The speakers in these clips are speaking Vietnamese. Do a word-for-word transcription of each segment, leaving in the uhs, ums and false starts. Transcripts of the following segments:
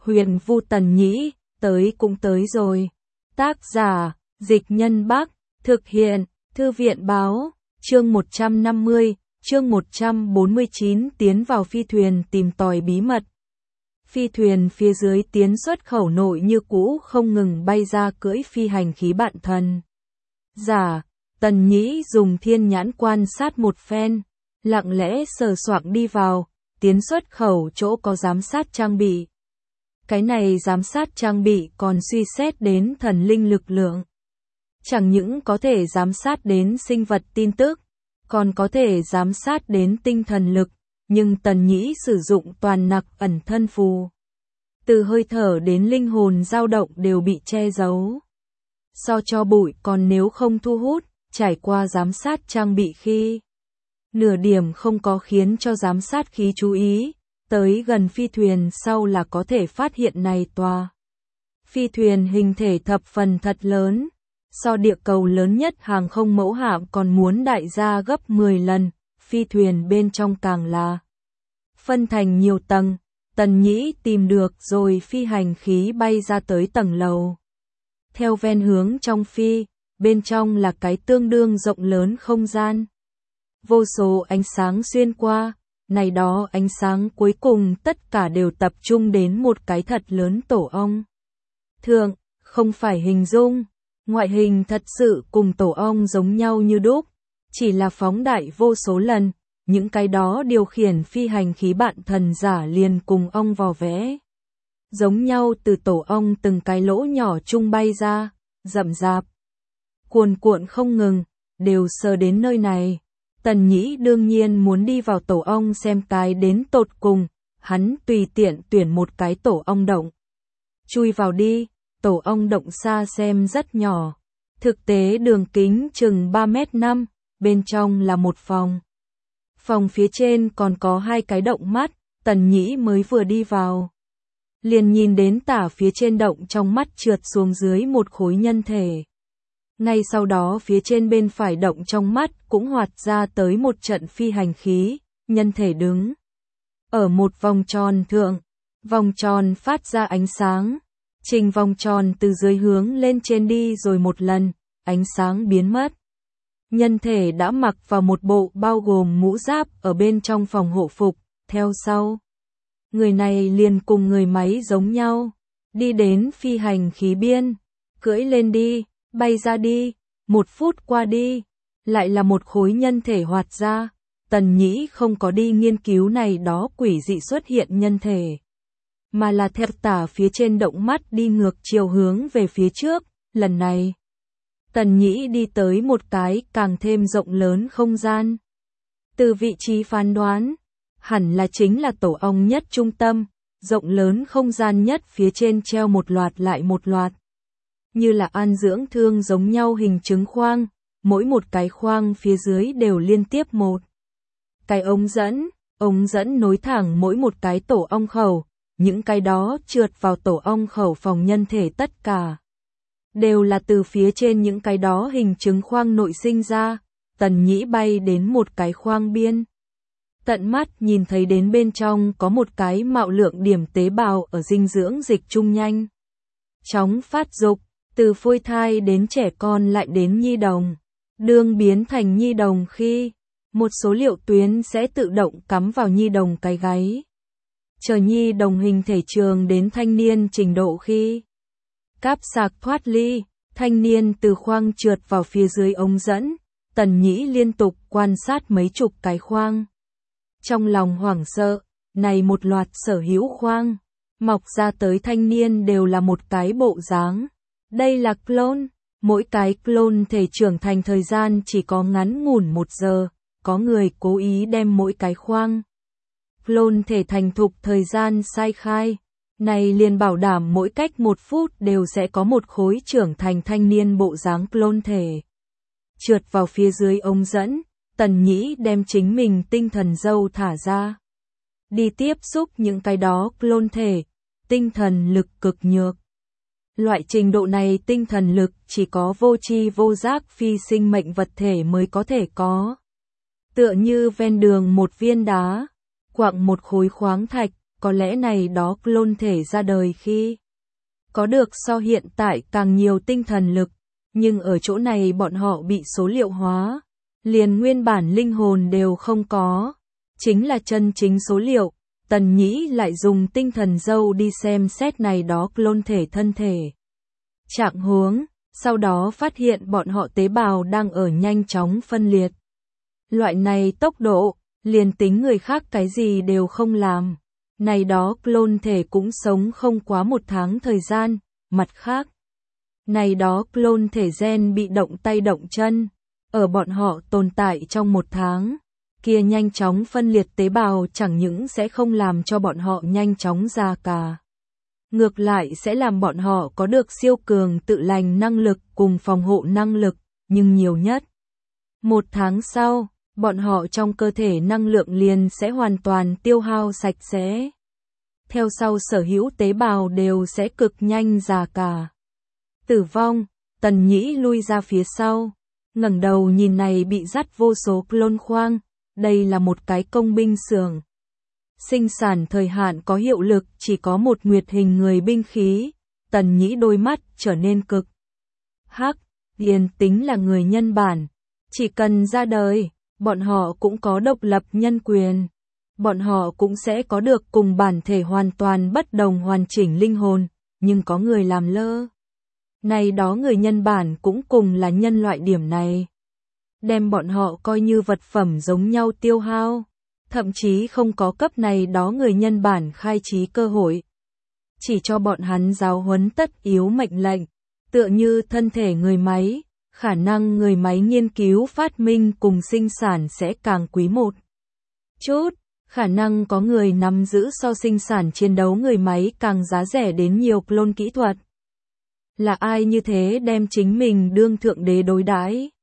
Huyền Vu Tần Nhĩ, tới cũng tới rồi. Tác giả, Dịch Nhân Bắc, thực hiện, Thư viện Báo, chương một trăm năm mươi, chương một trăm bốn mươi chín tiến vào phi thuyền tìm tòi bí mật. Phi thuyền phía dưới tiến xuất khẩu nội như cũ không ngừng bay ra cưỡi phi hành khí bạn thần. Giả, Tần Nhĩ dùng thiên nhãn quan sát một phen, lặng lẽ sờ soạng đi vào, tiến xuất khẩu chỗ có giám sát trang bị. Cái này giám sát trang bị còn suy xét đến thần linh lực lượng. Chẳng những có thể giám sát đến sinh vật tin tức, còn có thể giám sát đến tinh thần lực, nhưng Tần Nhĩ sử dụng toàn nặc ẩn thân phù. Từ hơi thở đến linh hồn dao động đều bị che giấu. So cho bụi còn nếu không thu hút, trải qua giám sát trang bị khi nửa điểm không có khiến cho giám sát khí chú ý, tới gần phi thuyền sau là có thể phát hiện này tòa. Phi thuyền hình thể thập phần thật lớn, so địa cầu lớn nhất hàng không mẫu hạm còn muốn đại gia gấp mười lần, phi thuyền bên trong càng là phân thành nhiều tầng. Tần Nhĩ tìm được rồi phi hành khí bay ra tới tầng lầu. Theo ven hướng trong phi, bên trong là cái tương đương rộng lớn không gian. Vô số ánh sáng xuyên qua, này đó ánh sáng cuối cùng tất cả đều tập trung đến một cái thật lớn tổ ong. Thường, không phải hình dung, ngoại hình thật sự cùng tổ ong giống nhau như đúc, chỉ là phóng đại vô số lần. Những cái đó điều khiển phi hành khí bạn thần giả liền cùng ong vò vẽ. Giống nhau từ tổ ong từng cái lỗ nhỏ chung bay ra, rậm rạp. Cuồn cuộn không ngừng, đều sờ đến nơi này. Tần Nhĩ đương nhiên muốn đi vào tổ ong xem cái đến tột cùng, hắn tùy tiện tuyển một cái tổ ong động. Chui vào đi, tổ ong động xa xem rất nhỏ. Thực tế đường kính chừng ba mét năm, bên trong là một phòng. Phòng phía trên còn có hai cái động mắt, Tần Nhĩ mới vừa đi vào. Liền nhìn đến tả phía trên động trong mắt trượt xuống dưới một khối nhân thể. Ngay sau đó phía trên bên phải động trong mắt cũng hoạt ra tới một trận phi hành khí, nhân thể đứng ở một vòng tròn thượng, vòng tròn phát ra ánh sáng. Trình vòng tròn từ dưới hướng lên trên đi rồi một lần, ánh sáng biến mất. Nhân thể đã mặc vào một bộ bao gồm mũ giáp ở bên trong phòng hộ phục, theo sau. Người này liền cùng người máy giống nhau, đi đến phi hành khí biên, cưỡi lên đi, bay ra đi, một phút qua đi, lại là một khối nhân thể hoạt ra. Tần Nhĩ không có đi nghiên cứu này đó quỷ dị xuất hiện nhân thể, mà là theo tả phía trên động mắt đi ngược chiều hướng về phía trước, lần này. Tần Nhĩ đi tới một cái càng thêm rộng lớn không gian. Từ vị trí phán đoán, hẳn là chính là tổ ong nhất trung tâm, rộng lớn không gian nhất phía trên treo một loạt lại một loạt. Như là an dưỡng thương giống nhau hình trứng khoang, mỗi một cái khoang phía dưới đều liên tiếp một cái ống dẫn, ống dẫn nối thẳng mỗi một cái tổ ong khẩu, những cái đó trượt vào tổ ong khẩu phòng nhân thể tất cả. Đều là từ phía trên những cái đó hình trứng khoang nội sinh ra. Tần Nhĩ bay đến một cái khoang biên. Tận mắt nhìn thấy đến bên trong có một cái mạo lượng điểm tế bào ở dinh dưỡng dịch trung nhanh chóng phát dục, từ phôi thai đến trẻ con lại đến nhi đồng. Đương biến thành nhi đồng khi, một số liệu tuyến sẽ tự động cắm vào nhi đồng cái gáy. Chờ nhi đồng hình thể trường đến thanh niên trình độ khi cáp sạc thoát ly, thanh niên từ khoang trượt vào phía dưới ống dẫn. Tần Nhĩ liên tục quan sát mấy chục cái khoang. Trong lòng hoảng sợ, này một loạt sở hữu khoang, mọc ra tới thanh niên đều là một cái bộ dáng. Đây là clone, mỗi cái clone thể trưởng thành thời gian chỉ có ngắn ngủn một giờ, có người cố ý đem mỗi cái khoang clone thể thành thục thời gian sai khai. Này liền bảo đảm mỗi cách một phút đều sẽ có một khối trưởng thành thanh niên bộ dáng clone thể trượt vào phía dưới ống dẫn. Tần Nhĩ đem chính mình tinh thần dâu thả ra, đi tiếp xúc những cái đó clone thể, tinh thần lực cực nhược. Loại trình độ này tinh thần lực chỉ có vô tri vô giác phi sinh mệnh vật thể mới có thể có. Tựa như ven đường một viên đá, quặng một khối khoáng thạch, có lẽ này đó clone thể ra đời khi có được so hiện tại càng nhiều tinh thần lực, nhưng ở chỗ này bọn họ bị số liệu hóa, liền nguyên bản linh hồn đều không có, chính là chân chính số liệu. Tần Nhĩ lại dùng tinh thần dâu đi xem xét này đó clone thể thân thể trạng huống, sau đó phát hiện bọn họ tế bào đang ở nhanh chóng phân liệt. Loại này tốc độ, liền tính người khác cái gì đều không làm, này đó clone thể cũng sống không quá một tháng thời gian. Mặt khác, này đó clone thể gen bị động tay động chân, ở bọn họ tồn tại trong một tháng, kia nhanh chóng phân liệt tế bào chẳng những sẽ không làm cho bọn họ nhanh chóng già cả, ngược lại sẽ làm bọn họ có được siêu cường tự lành năng lực cùng phòng hộ năng lực, nhưng nhiều nhất một tháng sau, bọn họ trong cơ thể năng lượng liền sẽ hoàn toàn tiêu hao sạch sẽ. Theo sau sở hữu tế bào đều sẽ cực nhanh già cả. Tử vong, Tần Nhĩ lui ra phía sau, ngẩng đầu nhìn này bị dắt vô số clone khoang, đây là một cái công binh xưởng. Sinh sản thời hạn có hiệu lực chỉ có một nguyệt hình người binh khí, Tần Nhĩ đôi mắt trở nên cực hắc, liền tính là người nhân bản, chỉ cần ra đời, bọn họ cũng có độc lập nhân quyền. Bọn họ cũng sẽ có được cùng bản thể hoàn toàn bất đồng hoàn chỉnh linh hồn, nhưng có người làm lơ. Này đó người nhân bản cũng cùng là nhân loại điểm này. Đem bọn họ coi như vật phẩm giống nhau tiêu hao, thậm chí không có cấp này đó người nhân bản khai trí cơ hội. Chỉ cho bọn hắn giáo huấn tất yếu mệnh lệnh, tựa như thân thể người máy, khả năng người máy nghiên cứu phát minh cùng sinh sản sẽ càng quý một chút. Khả năng có người nắm giữ so sinh sản chiến đấu người máy càng giá rẻ đến nhiều clone kỹ thuật. Là ai như thế đem chính mình đương thượng đế đối đãi?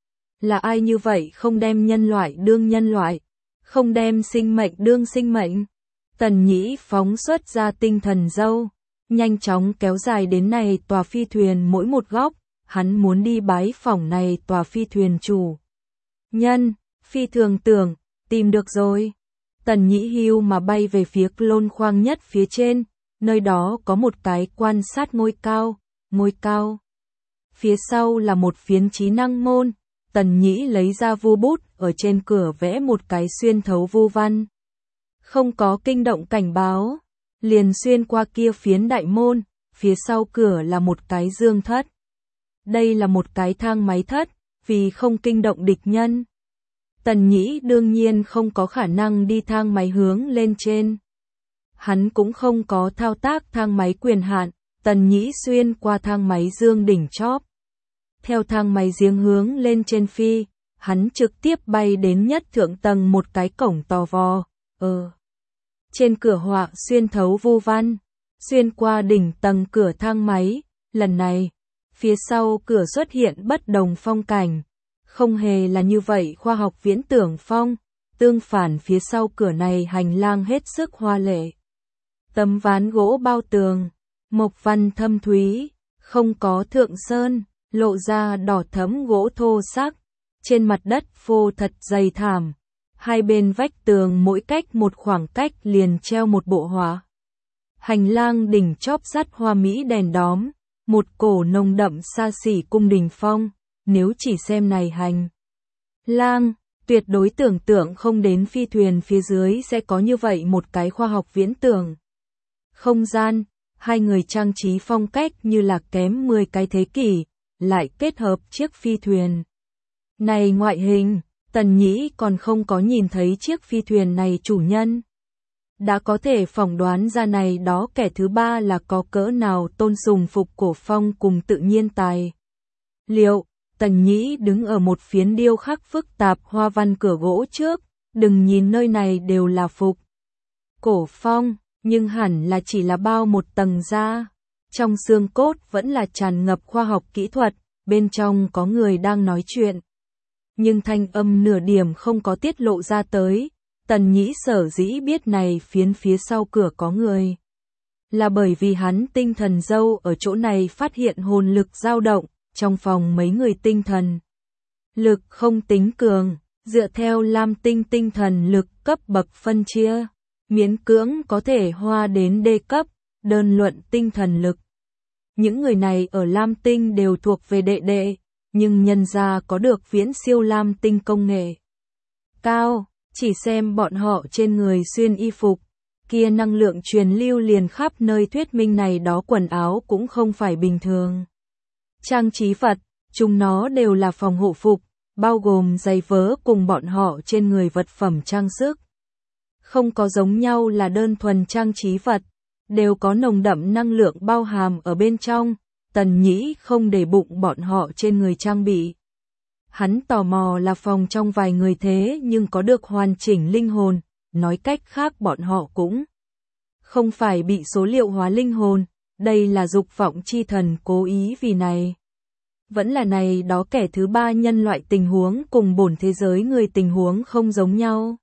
Là ai như vậy không đem nhân loại đương nhân loại, không đem sinh mệnh đương sinh mệnh? Tần Nhĩ phóng xuất ra tinh thần dâu, nhanh chóng kéo dài đến này tòa phi thuyền mỗi một góc, hắn muốn đi bái phỏng này tòa phi thuyền chủ nhân. Phi thường tưởng, tìm được rồi. Tần Nhĩ hưu mà bay về phía clone khoang nhất phía trên, nơi đó có một cái quan sát ngôi cao, ngôi cao. Phía sau là một phiến trí năng môn, Tần Nhĩ lấy ra vu bút ở trên cửa vẽ một cái xuyên thấu vu văn. Không có kinh động cảnh báo, liền xuyên qua kia phiến đại môn, phía sau cửa là một cái dương thất. Đây là một cái thang máy thất, vì không kinh động địch nhân. Tần Nhĩ đương nhiên không có khả năng đi thang máy hướng lên trên. Hắn cũng không có thao tác thang máy quyền hạn, Tần Nhĩ xuyên qua thang máy dương đỉnh chóp. Theo thang máy giếng hướng lên trên phi, hắn trực tiếp bay đến nhất thượng tầng một cái cổng tò vò. Ờ. Trên cửa họa xuyên thấu vu văn, xuyên qua đỉnh tầng cửa thang máy, lần này, phía sau cửa xuất hiện bất đồng phong cảnh. Không hề là như vậy khoa học viễn tưởng phong, tương phản phía sau cửa này hành lang hết sức hoa lệ. Tấm ván gỗ bao tường, mộc văn thâm thúy, không có thượng sơn, lộ ra đỏ thẫm gỗ thô sắc, trên mặt đất phô thật dày thảm, hai bên vách tường mỗi cách một khoảng cách liền treo một bộ họa. Hành lang đỉnh chóp sắt hoa mỹ đèn đóm, một cổ nồng đậm xa xỉ cung đình phong. Nếu chỉ xem này hành lang, tuyệt đối tưởng tượng không đến phi thuyền phía dưới sẽ có như vậy một cái khoa học viễn tưởng. Không gian, hai người trang trí phong cách như là kém mười cái thế kỷ, lại kết hợp chiếc phi thuyền. Này ngoại hình, Tần Nhĩ còn không có nhìn thấy chiếc phi thuyền này chủ nhân. Đã có thể phỏng đoán ra này đó kẻ thứ ba là có cỡ nào tôn sùng phục cổ phong cùng tự nhiên tài. Liệu Tần Nhĩ đứng ở một phiến điêu khắc phức tạp hoa văn cửa gỗ trước, đừng nhìn nơi này đều là phục cổ phong, nhưng hẳn là chỉ là bao một tầng da. Trong xương cốt vẫn là tràn ngập khoa học kỹ thuật, bên trong có người đang nói chuyện. Nhưng thanh âm nửa điểm không có tiết lộ ra tới, Tần Nhĩ sở dĩ biết này phiến phía sau cửa có người. Là bởi vì hắn tinh thần dâu ở chỗ này phát hiện hồn lực dao động. Trong phòng mấy người tinh thần lực không tính cường, dựa theo lam tinh tinh thần lực cấp bậc phân chia, miễn cưỡng có thể hoa đến D cấp, đơn luận tinh thần lực. Những người này ở Lam Tinh đều thuộc về đệ đệ, nhưng nhân gia có được viễn siêu Lam Tinh công nghệ cao, chỉ xem bọn họ trên người xuyên y phục, kia năng lượng truyền lưu liền khắp nơi thuyết minh này đó quần áo cũng không phải bình thường. Trang trí vật, chúng nó đều là phòng hộ phục, bao gồm giày vớ cùng bọn họ trên người vật phẩm trang sức. Không có giống nhau là đơn thuần trang trí vật, đều có nồng đậm năng lượng bao hàm ở bên trong, Tần Nhĩ không để bụng bọn họ trên người trang bị. Hắn tò mò là phòng trong vài người thế nhưng có được hoàn chỉnh linh hồn, nói cách khác bọn họ cũng không phải bị số liệu hóa linh hồn, đây là dục vọng chi thần cố ý vì này. Vẫn là này đó kẻ thứ ba nhân loại tình huống cùng bổn thế giới người tình huống không giống nhau.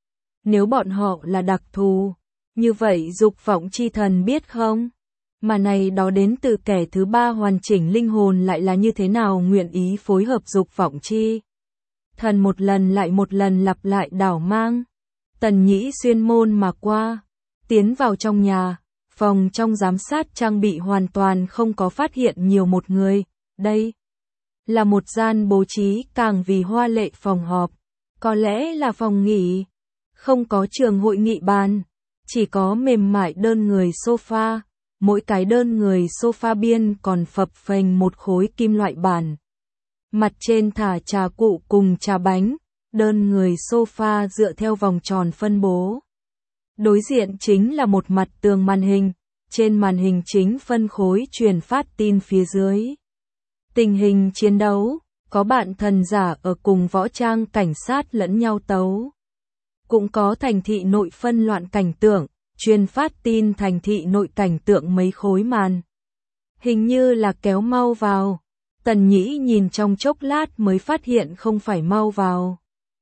Nếu bọn họ là đặc thù, như vậy dục vọng chi thần biết không? Mà này đó đến từ kẻ thứ ba hoàn chỉnh linh hồn lại là như thế nào nguyện ý phối hợp dục vọng chi thần một lần lại một lần lặp lại đảo mang. Tần Nhĩ xuyên môn mà qua, tiến vào trong nhà, phòng trong giám sát trang bị hoàn toàn không có phát hiện nhiều một người, đây là một gian bố trí càng vì hoa lệ phòng họp, có lẽ là phòng nghỉ, không có trường hội nghị bàn, chỉ có mềm mại đơn người sofa, mỗi cái đơn người sofa biên còn phập phềnh một khối kim loại bàn. Mặt trên thả trà cụ cùng trà bánh, đơn người sofa dựa theo vòng tròn phân bố. Đối diện chính là một mặt tường màn hình, trên màn hình chính phân khối truyền phát tin phía dưới. Tình hình chiến đấu, có bạn thần giả ở cùng võ trang cảnh sát lẫn nhau tấu. Cũng có thành thị nội phân loạn cảnh tượng, truyền phát tin thành thị nội cảnh tượng mấy khối màn. Hình như là kéo mau vào. Tần Nhĩ nhìn trong chốc lát mới phát hiện không phải mau vào,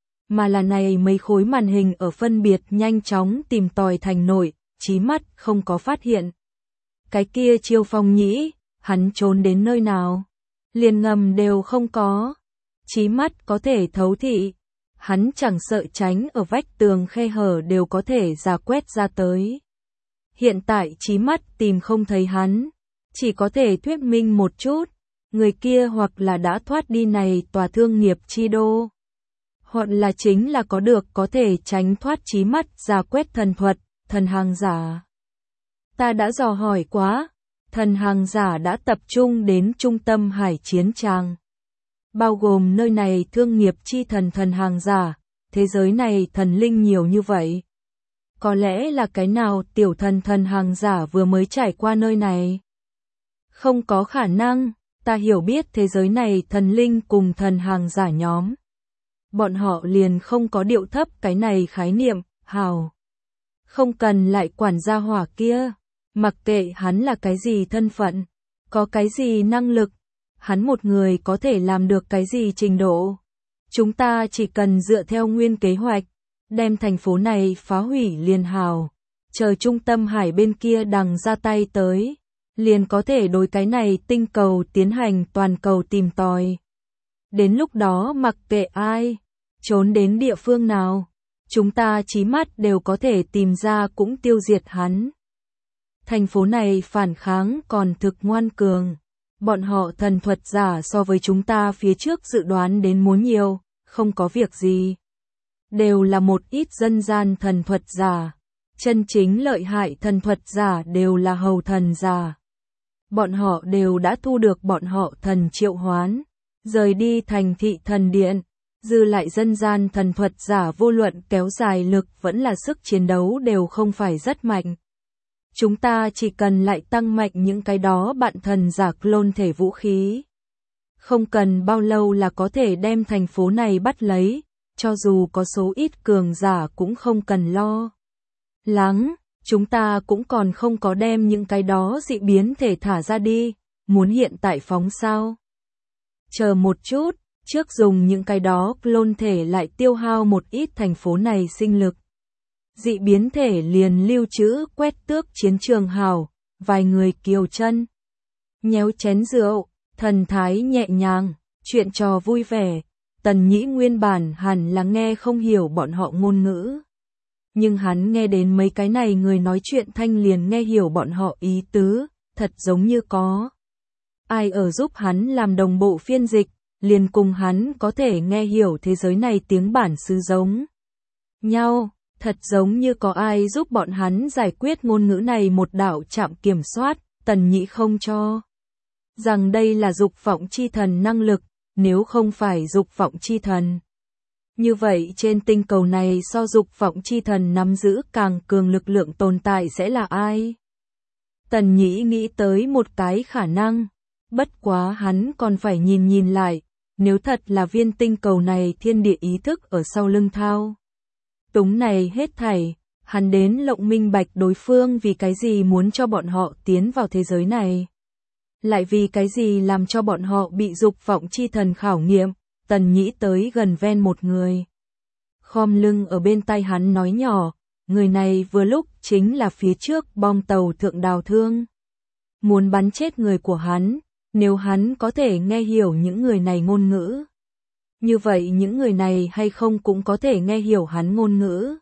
mà là này mấy khối màn hình ở phân biệt nhanh chóng tìm tòi thành nội, chí mắt không có phát hiện. Cái kia Chiêu Phong Nhĩ, hắn trốn đến nơi nào? Liền ngầm đều không có. Chí mắt có thể thấu thị, hắn chẳng sợ tránh ở vách tường khe hở đều có thể ra quét ra tới. Hiện tại chí mắt tìm không thấy hắn, chỉ có thể thuyết minh một chút. Người kia hoặc là đã thoát đi này tòa thương nghiệp chi đô, hoặc là chính là có được có thể tránh thoát chí mắt giả quét thần thuật, thần hàng giả. Ta đã dò hỏi quá, thần hàng giả đã tập trung đến trung tâm hải chiến tràng. Bao gồm nơi này thương nghiệp chi thần thần hàng giả, thế giới này thần linh nhiều như vậy. Có lẽ là cái nào tiểu thần thần hàng giả vừa mới trải qua nơi này? Không có khả năng. Ta hiểu biết thế giới này thần linh cùng thần hàng giả nhóm. Bọn họ liền không có điệu thấp cái này khái niệm, hào. Không cần lại quản gia hỏa kia, mặc kệ hắn là cái gì thân phận, có cái gì năng lực, hắn một người có thể làm được cái gì trình độ. Chúng ta chỉ cần dựa theo nguyên kế hoạch, đem thành phố này phá hủy liền hào, chờ trung tâm hải bên kia đằng ra tay tới. Liền có thể đối cái này tinh cầu tiến hành toàn cầu tìm tòi. Đến lúc đó mặc kệ ai, trốn đến địa phương nào, chúng ta chí mắt đều có thể tìm ra cũng tiêu diệt hắn. Thành phố này phản kháng còn thực ngoan cường, bọn họ thần thuật giả so với chúng ta phía trước dự đoán đến muốn nhiều, không có việc gì. Đều là một ít dân gian thần thuật giả, chân chính lợi hại thần thuật giả đều là hầu thần giả. Bọn họ đều đã thu được bọn họ thần triệu hoán, rời đi thành thị thần điện, dư lại dân gian thần thuật giả vô luận kéo dài lực vẫn là sức chiến đấu đều không phải rất mạnh. Chúng ta chỉ cần lại tăng mạnh những cái đó bạn thần giả clone thể vũ khí. Không cần bao lâu là có thể đem thành phố này bắt lấy, cho dù có số ít cường giả cũng không cần lo lắng. Chúng ta cũng còn không có đem những cái đó dị biến thể thả ra đi, muốn hiện tại phóng sao? Chờ một chút, trước dùng những cái đó clone thể lại tiêu hao một ít thành phố này sinh lực. Dị biến thể liền lưu trữ quét tước chiến trường hào, vài người kiều chân. Nhéo chén rượu, thần thái nhẹ nhàng, chuyện trò vui vẻ, Tần Nhĩ nguyên bản hẳn là nghe không hiểu bọn họ ngôn ngữ. nhưng hắn nghe đến mấy cái này người nói chuyện thanh liền nghe hiểu bọn họ ý tứ, thật giống như có ai ở giúp hắn làm đồng bộ phiên dịch, liền cùng hắn có thể nghe hiểu thế giới này tiếng bản xứ giống nhau, thật giống như có ai giúp bọn hắn giải quyết ngôn ngữ này một đạo trạm kiểm soát, Tần Nhĩ không cho rằng đây là dục vọng chi thần năng lực, nếu không phải dục vọng chi thần. Như vậy trên tinh cầu này so dục vọng chi thần nắm giữ càng cường lực lượng tồn tại sẽ là ai? Tần Nhĩ nghĩ tới một cái khả năng, bất quá hắn còn phải nhìn nhìn lại, nếu thật là viên tinh cầu này thiên địa ý thức ở sau lưng thao túng này hết thảy, hắn đến lộng minh bạch đối phương vì cái gì muốn cho bọn họ tiến vào thế giới này. Lại vì cái gì làm cho bọn họ bị dục vọng chi thần khảo nghiệm. Tần Nhĩ tới gần ven một người, khom lưng ở bên tai hắn nói nhỏ, người này vừa lúc chính là phía trước bom tàu thượng đào thương. Muốn bắn chết người của hắn, nếu hắn có thể nghe hiểu những người này ngôn ngữ. Như vậy những người này hay không cũng có thể nghe hiểu hắn ngôn ngữ.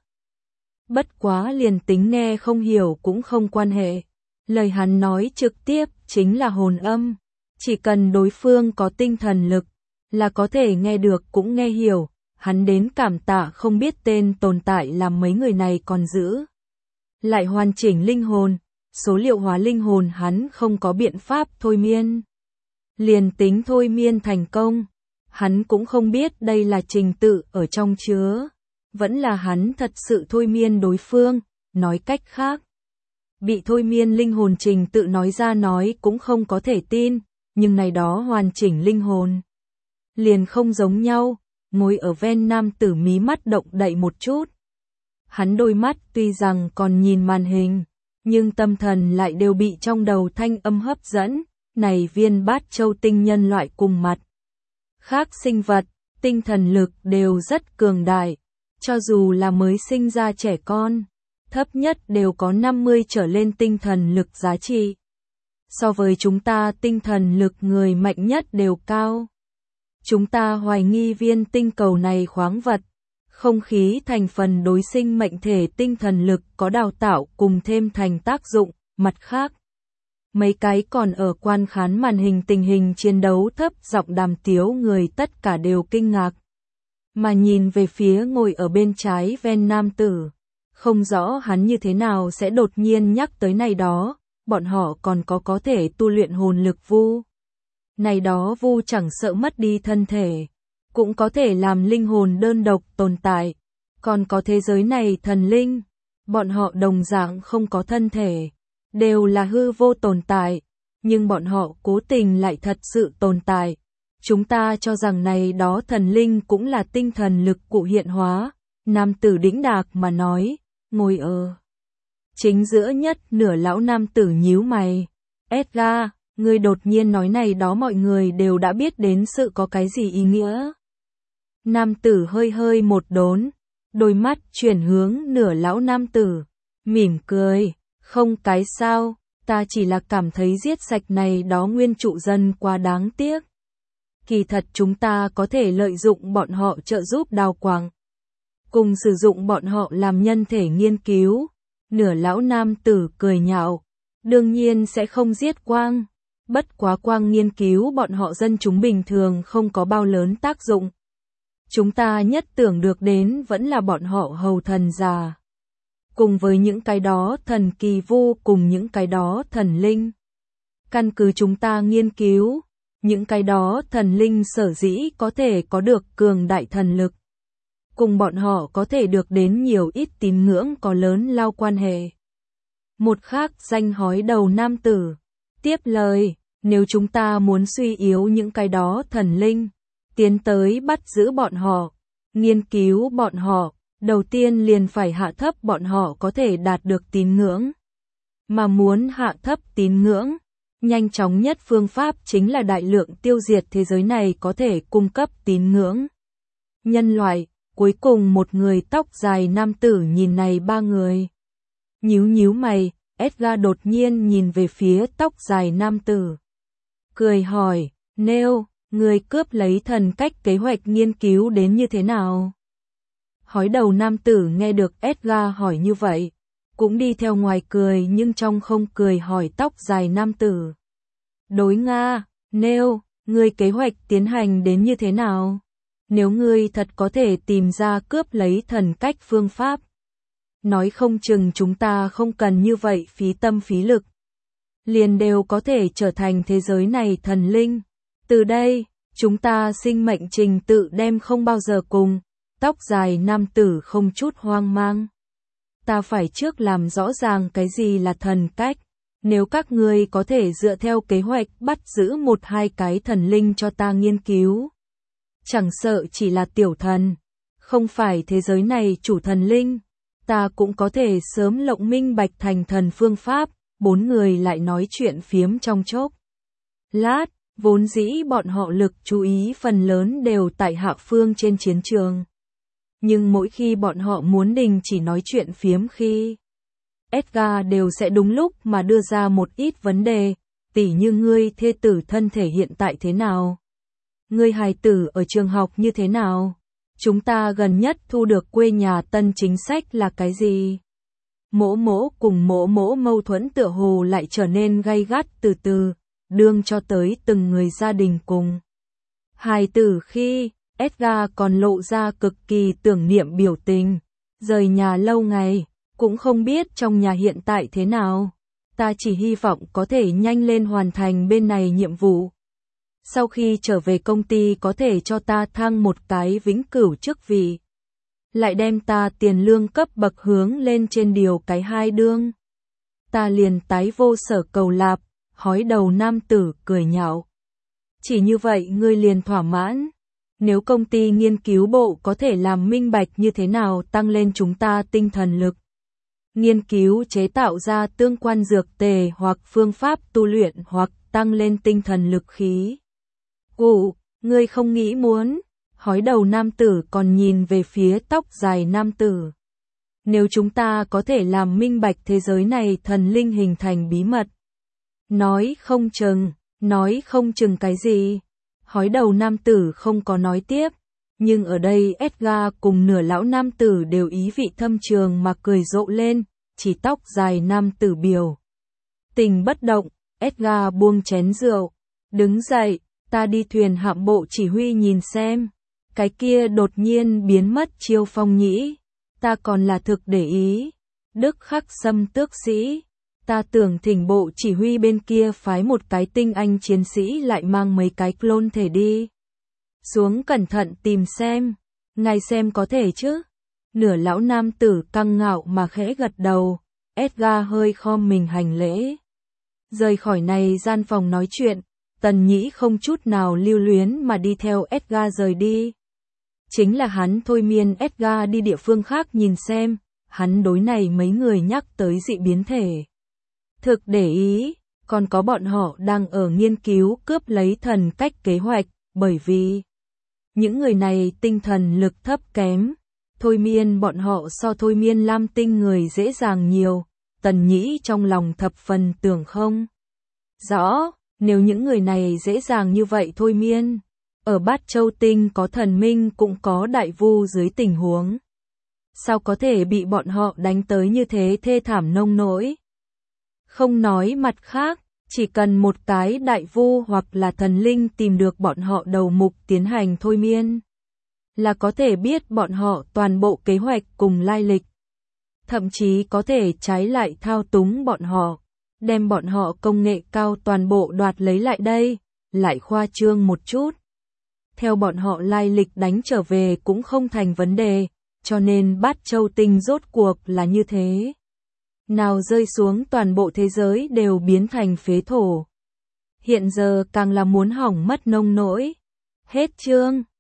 Bất quá liền tính nghe không hiểu cũng không quan hệ. Lời hắn nói trực tiếp chính là hồn âm. Chỉ cần đối phương có tinh thần lực, là có thể nghe được cũng nghe hiểu. Hắn đến cảm tạ không biết tên tồn tại làm mấy người này còn giữ lại hoàn chỉnh linh hồn. Số liệu hóa linh hồn hắn không có biện pháp thôi miên. Liền tính thôi miên thành công, hắn cũng không biết đây là trình tự ở trong chứa. Vẫn là hắn thật sự thôi miên đối phương, nói cách khác. Bị thôi miên linh hồn trình tự nói ra nói cũng không có thể tin, nhưng này đó hoàn chỉnh linh hồn. Liền không giống nhau, ngồi ở ven nam tử mí mắt động đậy một chút. Hắn đôi mắt tuy rằng còn nhìn màn hình, nhưng tâm thần lại đều bị trong đầu thanh âm hấp dẫn, này viên bát châu tinh nhân loại cùng mặt. Khác sinh vật, tinh thần lực đều rất cường đại, cho dù là mới sinh ra trẻ con, thấp nhất đều có năm mươi trở lên tinh thần lực giá trị. So với chúng ta tinh thần lực người mạnh nhất đều cao. Chúng ta hoài nghi viên tinh cầu này khoáng vật, không khí thành phần đối sinh mệnh thể tinh thần lực có đào tạo cùng thêm thành tác dụng, mặt khác. Mấy cái còn ở quan khán màn hình tình hình chiến đấu thấp giọng đàm tiếu người tất cả đều kinh ngạc. Mà nhìn về phía ngồi ở bên trái ven nam tử, không rõ hắn như thế nào sẽ đột nhiên nhắc tới này đó, bọn họ còn có có thể tu luyện hồn lực vu. Này đó vu chẳng sợ mất đi thân thể, cũng có thể làm linh hồn đơn độc tồn tại. Còn có thế giới này thần linh, bọn họ đồng dạng không có thân thể, đều là hư vô tồn tại, nhưng bọn họ cố tình lại thật sự tồn tại. Chúng ta cho rằng này đó thần linh cũng là tinh thần lực cụ hiện hóa. Nam tử đĩnh đạc mà nói, ngồi ở chính giữa nhất nửa lão nam tử nhíu mày. Edgar, ngươi đột nhiên nói này đó mọi người đều đã biết đến sự có cái gì ý nghĩa. Nam tử hơi hơi một đốn, đôi mắt chuyển hướng nửa lão nam tử, mỉm cười, không cái sao, ta chỉ là cảm thấy giết sạch này đó nguyên trụ dân quá đáng tiếc. Kỳ thật chúng ta có thể lợi dụng bọn họ trợ giúp đào quáng, cùng sử dụng bọn họ làm nhân thể nghiên cứu. Nửa lão nam tử cười nhạo, đương nhiên sẽ không giết quang, bất quá quang nghiên cứu bọn họ dân chúng bình thường không có bao lớn tác dụng. Chúng ta nhất tưởng được đến vẫn là bọn họ hầu thần già, cùng với những cái đó thần kỳ vu cùng những cái đó thần linh. Căn cứ chúng ta nghiên cứu, những cái đó thần linh sở dĩ có thể có được cường đại thần lực, cùng bọn họ có thể được đến nhiều ít tín ngưỡng có lớn lao quan hệ. Một khác danh hói đầu nam tử tiếp lời, nếu chúng ta muốn suy yếu những cái đó thần linh, tiến tới bắt giữ bọn họ, nghiên cứu bọn họ, đầu tiên liền phải hạ thấp bọn họ có thể đạt được tín ngưỡng. Mà muốn hạ thấp tín ngưỡng, nhanh chóng nhất phương pháp chính là đại lượng tiêu diệt thế giới này có thể cung cấp tín ngưỡng. Nhân loại, cuối cùng một người tóc dài nam tử nhìn này ba người. Nhíu nhíu mày, Edgar đột nhiên nhìn về phía tóc dài nam tử. Cười hỏi, Nêu, người cướp lấy thần cách kế hoạch nghiên cứu đến như thế nào? Hói đầu nam tử nghe được Edgar hỏi như vậy, cũng đi theo ngoài cười nhưng trong không cười hỏi tóc dài nam tử. Đối Nga, Nêu, ngươi kế hoạch tiến hành đến như thế nào? Nếu ngươi thật có thể tìm ra cướp lấy thần cách phương pháp, nói không chừng chúng ta không cần như vậy phí tâm phí lực. Liền đều có thể trở thành thế giới này thần linh. Từ đây, chúng ta sinh mệnh trình tự đem không bao giờ cùng. Tóc dài nam tử không chút hoang mang. Ta phải trước làm rõ ràng cái gì là thần cách. Nếu các ngươi có thể dựa theo kế hoạch bắt giữ một hai cái thần linh cho ta nghiên cứu. Chẳng sợ chỉ là tiểu thần. Không phải thế giới này chủ thần linh. Ta cũng có thể sớm lộng minh bạch thành thần phương pháp. Bốn người lại nói chuyện phiếm trong chốc lát, vốn dĩ bọn họ lực chú ý phần lớn đều tại hạ phương trên chiến trường. Nhưng mỗi khi bọn họ muốn đình chỉ nói chuyện phiếm khi Edgar đều sẽ đúng lúc mà đưa ra một ít vấn đề, tỉ như ngươi thê tử thân thể hiện tại thế nào? Ngươi hài tử ở trường học như thế nào? Chúng ta gần nhất thu được quê nhà tân chính sách là cái gì? Mỗ mỗ cùng mỗ mỗ mâu thuẫn tựa hồ lại trở nên gay gắt từ từ, đương cho tới từng người gia đình cùng. Hài tử khi, Edgar còn lộ ra cực kỳ tưởng niệm biểu tình, rời nhà lâu ngày, cũng không biết trong nhà hiện tại thế nào. Ta chỉ hy vọng có thể nhanh lên hoàn thành bên này nhiệm vụ. Sau khi trở về công ty có thể cho ta thăng một cái vĩnh cửu chức vị. Lại đem ta tiền lương cấp bậc hướng lên trên điều cái hai đương. Ta liền tái vô sở cầu lạp, hói đầu nam tử cười nhạo. Chỉ như vậy ngươi liền thỏa mãn. Nếu công ty nghiên cứu bộ có thể làm minh bạch như thế nào tăng lên chúng ta tinh thần lực. Nghiên cứu chế tạo ra tương quan dược tề hoặc phương pháp tu luyện hoặc tăng lên tinh thần lực khí. Cụ, ngươi không nghĩ muốn. Hói đầu nam tử còn nhìn về phía tóc dài nam tử. Nếu chúng ta có thể làm minh bạch thế giới này thần linh hình thành bí mật. Nói không chừng, nói không chừng cái gì. Hói đầu nam tử không có nói tiếp. Nhưng ở đây Edgar cùng nửa lão nam tử đều ý vị thâm trường mà cười rộ lên, chỉ tóc dài nam tử biểu. Tình bất động, Edgar buông chén rượu. Đứng dậy, ta đi thuyền hạm bộ chỉ huy nhìn xem. Cái kia đột nhiên biến mất Chiêu Phong nhĩ. Ta còn là thực để ý. Đức Khắc Sâm tước sĩ. Ta tưởng thỉnh bộ chỉ huy bên kia phái một cái tinh anh chiến sĩ lại mang mấy cái clone thể đi. Xuống cẩn thận tìm xem. Ngài xem có thể chứ. Nửa lão nam tử căng ngạo mà khẽ gật đầu. Edgar hơi khom mình hành lễ. Rời khỏi này gian phòng nói chuyện. Tần Nhĩ không chút nào lưu luyến mà đi theo Edgar rời đi. Chính là hắn thôi miên Edgar đi địa phương khác nhìn xem. Hắn đối này mấy người nhắc tới dị biến thể. Thực để ý, còn có bọn họ đang ở nghiên cứu cướp lấy thần cách kế hoạch, bởi vì những người này tinh thần lực thấp kém, thôi miên bọn họ so thôi miên lam tinh người dễ dàng nhiều, Tần Nhĩ trong lòng thập phần tưởng không rõ, nếu những người này dễ dàng như vậy thôi miên, ở Bát Châu Tinh có thần minh cũng có đại vu dưới tình huống. Sao có thể bị bọn họ đánh tới như thế thê thảm nông nỗi? Không nói mặt khác, chỉ cần một cái đại vu hoặc là thần linh tìm được bọn họ đầu mục tiến hành thôi miên, là có thể biết bọn họ toàn bộ kế hoạch cùng lai lịch. Thậm chí có thể trái lại thao túng bọn họ, đem bọn họ công nghệ cao toàn bộ đoạt lấy lại đây, lại khoa trương một chút. Theo bọn họ lai lịch đánh trở về cũng không thành vấn đề, cho nên Bát Châu Tinh rốt cuộc là như thế. Nào rơi xuống toàn bộ thế giới đều biến thành phế thổ. Hiện giờ càng là muốn hỏng mất nông nỗi. Hết chương.